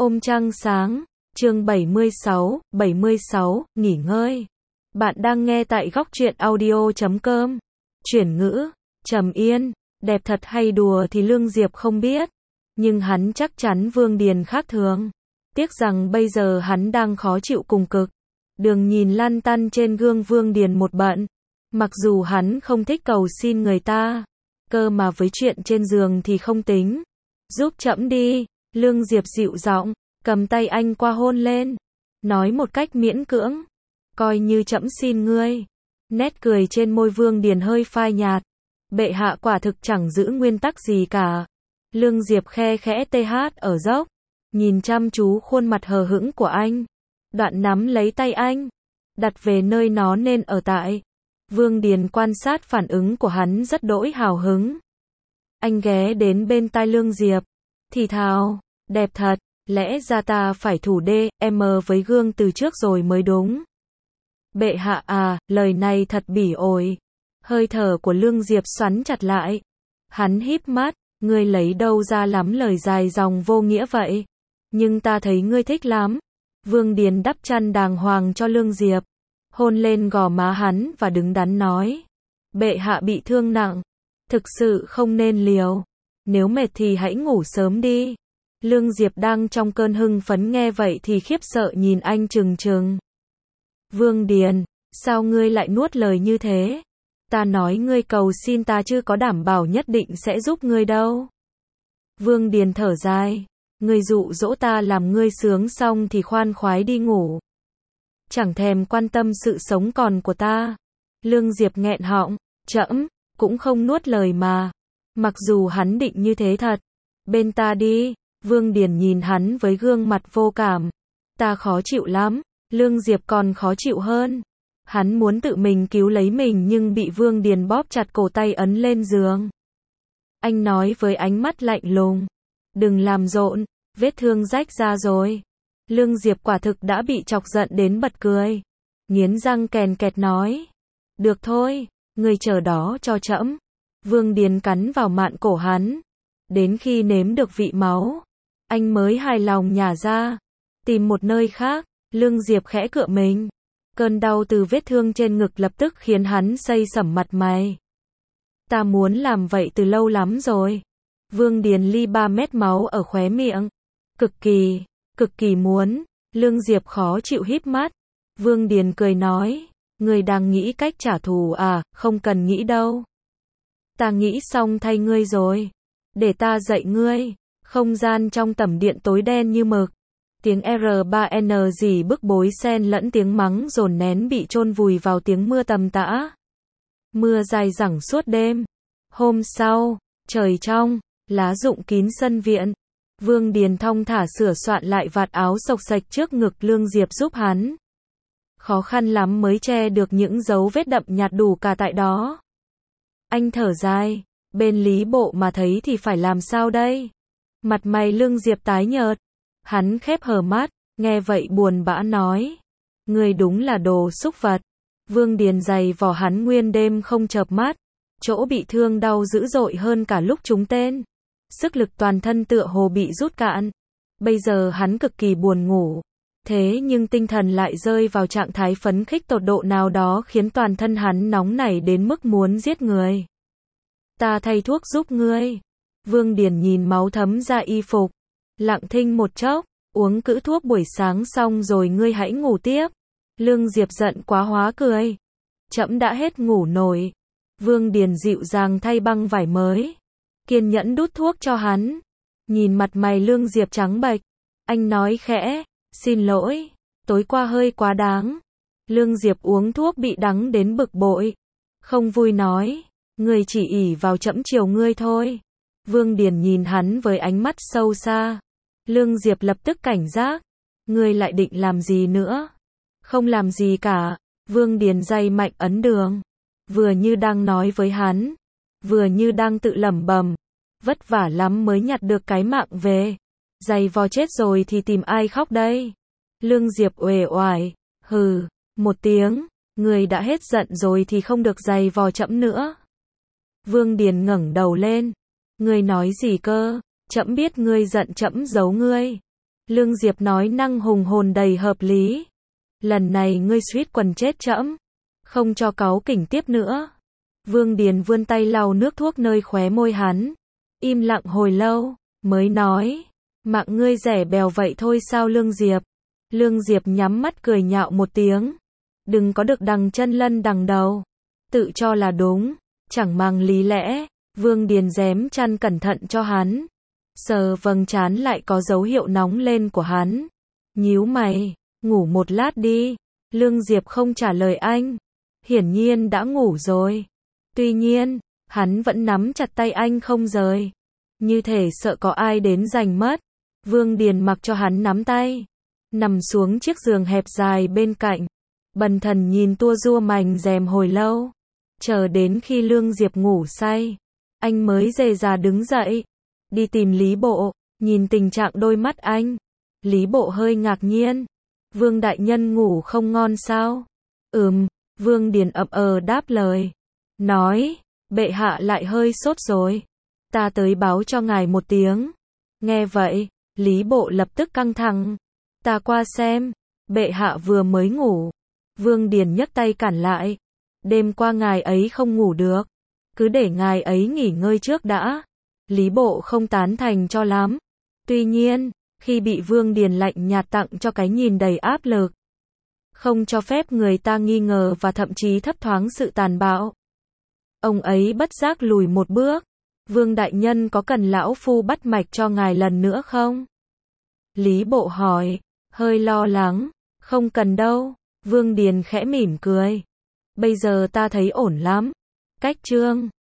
Ôm trăng sáng, chương 76, nghỉ ngơi. Bạn đang nghe tại góc truyện audio.com. Chuyển ngữ, Trầm Yên, đẹp thật hay đùa thì Lương Diệp không biết. Nhưng hắn chắc chắn Vương Điền khác thường. Tiếc rằng bây giờ hắn đang khó chịu cùng cực. Đường nhìn lăn tăn trên gương Vương Điền một bận. Mặc dù hắn không thích cầu xin người ta. Cơ mà với chuyện trên giường thì không tính. Giúp trẫm đi. Lương Diệp dịu giọng, cầm tay anh qua hôn lên. Nói một cách miễn cưỡng. Coi như trẫm xin ngươi. Nét cười trên môi Vương Điền hơi phai nhạt. Bệ hạ quả thực chẳng giữ nguyên tắc gì cả. Lương Diệp khe khẽ TH ở dốc. Nhìn chăm chú khuôn mặt hờ hững của anh. Đoạn nắm lấy tay anh. Đặt về nơi nó nên ở tại. Vương Điền quan sát phản ứng của hắn rất đỗi hào hứng. Anh ghé đến bên tai Lương Diệp. Thì thào, đẹp thật, lẽ ra ta phải thủ DM với gương từ trước rồi mới đúng. Bệ hạ à, lời này thật bỉ ổi. Hơi thở của Lương Diệp xoắn chặt lại. Hắn híp mắt, ngươi lấy đâu ra lắm lời dài dòng vô nghĩa vậy? Nhưng ta thấy ngươi thích lắm. Vương Điền đắp chăn đàng hoàng cho Lương Diệp. Hôn lên gò má hắn và đứng đắn nói. Bệ hạ bị thương nặng. Thực sự không nên liều. Nếu mệt thì hãy ngủ sớm đi. Lương Diệp đang trong cơn hưng phấn nghe vậy thì khiếp sợ nhìn anh trừng trừng. Vương Điền, sao ngươi lại nuốt lời như thế? Ta nói ngươi cầu xin ta chứ có đảm bảo nhất định sẽ giúp ngươi đâu. Vương Điền thở dài. Ngươi dụ dỗ ta làm ngươi sướng xong thì khoan khoái đi ngủ. Chẳng thèm quan tâm sự sống còn của ta. Lương Diệp nghẹn họng. Trẫm cũng không nuốt lời mà. Mặc dù hắn định như thế thật. Bên ta đi. Vương Điền nhìn hắn với gương mặt vô cảm. Ta khó chịu lắm. Lương Diệp còn khó chịu hơn. Hắn muốn tự mình cứu lấy mình nhưng bị Vương Điền bóp chặt cổ tay ấn lên giường. Anh nói với ánh mắt lạnh lùng. Đừng làm rộn, vết thương rách ra rồi. Lương Diệp quả thực đã bị chọc giận đến bật cười. Nghiến răng kèn kẹt nói. Được thôi, ngươi chờ đó cho trẫm. Vương Điền cắn vào mạn cổ hắn. Đến khi nếm được vị máu, anh mới hài lòng nhả ra. Tìm một nơi khác, Lương Diệp khẽ cựa mình. Cơn đau từ vết thương trên ngực lập tức khiến hắn xây sẩm mặt mày. Ta muốn làm vậy từ lâu lắm rồi. Vương Điền ly 3 mét máu ở khóe miệng. Cực kỳ muốn. Lương Diệp khó chịu híp mắt. Vương Điền cười nói. Ngươi đang nghĩ cách trả thù à, không cần nghĩ đâu. Ta nghĩ xong thay ngươi rồi. Để ta dạy ngươi. Không gian trong tẩm điện tối đen như mực. Tiếng R3N gì bức bối xen lẫn tiếng mắng dồn nén bị chôn vùi vào tiếng mưa tầm tã. Mưa dài dẳng suốt đêm. Hôm sau, trời trong, lá rụng kín sân viện. Vương Điền thong thả sửa soạn lại vạt áo xộc xệch trước ngực Lương Diệp giúp hắn. Khó khăn lắm mới che được những dấu vết đậm nhạt đủ cả tại đó. Anh thở dài, bên lý bộ mà thấy thì phải làm sao đây? Mặt mày Lương Diệp tái nhợt. Hắn khép hờ mắt, nghe vậy buồn bã nói. Ngươi đúng là đồ xúc vật. Vương Điền giày vò hắn nguyên đêm không chợp mắt. Chỗ bị thương đau dữ dội hơn cả lúc trúng tên. Sức lực toàn thân tựa hồ bị rút cạn. Bây giờ hắn cực kỳ buồn ngủ. Thế nhưng tinh thần lại rơi vào trạng thái phấn khích tột độ nào đó khiến toàn thân hắn nóng nảy đến mức muốn giết người. Ta thay thuốc giúp ngươi. Vương Điền nhìn máu thấm ra y phục. Lặng thinh một chốc, uống cữ thuốc buổi sáng xong rồi ngươi hãy ngủ tiếp. Lương Diệp giận quá hóa cười. Trẫm đã hết ngủ nổi. Vương Điền dịu dàng thay băng vải mới. Kiên nhẫn đút thuốc cho hắn. Nhìn mặt mày Lương Diệp trắng bệch. Anh nói khẽ, xin lỗi, tối qua hơi quá đáng. Lương Diệp uống thuốc bị đắng đến bực bội. Không vui nói, ngươi chỉ ỷ vào trẫm chiều ngươi thôi. Vương Điền nhìn hắn với ánh mắt sâu xa. Lương Diệp lập tức cảnh giác. Ngươi lại định làm gì nữa? Không làm gì cả. Vương Điền day mạnh ấn đường. Vừa như đang nói với hắn. Vừa như đang tự lẩm bẩm. Vất vả lắm mới nhặt được cái mạng về. Giày vò chết rồi thì tìm ai khóc đây? Lương Diệp uể oải. Hừ, một tiếng. Ngươi đã hết giận rồi thì không được giày vò trẫm nữa. Vương Điền ngẩng đầu lên. Ngươi nói gì cơ? Trẫm biết ngươi giận trẫm giấu ngươi. Lương Diệp nói năng hùng hồn đầy hợp lý. Lần này ngươi suýt quần chết trẫm, không cho cáu kỉnh tiếp nữa. Vương Điền vươn tay lau nước thuốc nơi khóe môi hắn, im lặng hồi lâu, mới nói, mạng ngươi rẻ bèo vậy thôi sao Lương Diệp? Lương Diệp nhắm mắt cười nhạo một tiếng, đừng có được đằng chân lân đằng đầu, tự cho là đúng, chẳng mang lý lẽ. Vương Điền rém chăn cẩn thận cho hắn, sờ vầng trán lại có dấu hiệu nóng lên của hắn, nhíu mày, ngủ một lát đi. Lương Diệp không trả lời anh, hiển nhiên đã ngủ rồi. Tuy nhiên, hắn vẫn nắm chặt tay anh không rời, như thể sợ có ai đến giành mất. Vương Điền mặc cho hắn nắm tay, nằm xuống chiếc giường hẹp dài bên cạnh, bần thần nhìn tua rua mành rèm hồi lâu, chờ đến khi Lương Diệp ngủ say, anh mới dề dà đứng dậy, đi tìm Lý Bộ. Nhìn tình trạng đôi mắt anh, Lý Bộ hơi ngạc nhiên. Vương đại nhân ngủ không ngon sao? Vương Điền ậm đáp lời, nói, bệ hạ lại hơi sốt rồi, ta tới báo cho ngài một tiếng. Nghe vậy, Lý Bộ lập tức căng thẳng, ta qua xem, bệ hạ vừa mới ngủ. Vương Điền nhấc tay cản lại, đêm qua ngài ấy không ngủ được, cứ để ngài ấy nghỉ ngơi trước đã. Lý Bộ không tán thành cho lắm. Tuy nhiên, khi bị Vương Điền lạnh nhạt tặng cho cái nhìn đầy áp lực, không cho phép người ta nghi ngờ và thậm chí thấp thoáng sự tàn bạo, ông ấy bất giác lùi một bước. Vương đại nhân có cần lão phu bắt mạch cho ngài lần nữa không? Lý Bộ hỏi, hơi lo lắng. Không cần đâu. Vương Điền khẽ mỉm cười. Bây giờ ta thấy ổn lắm. Cách chương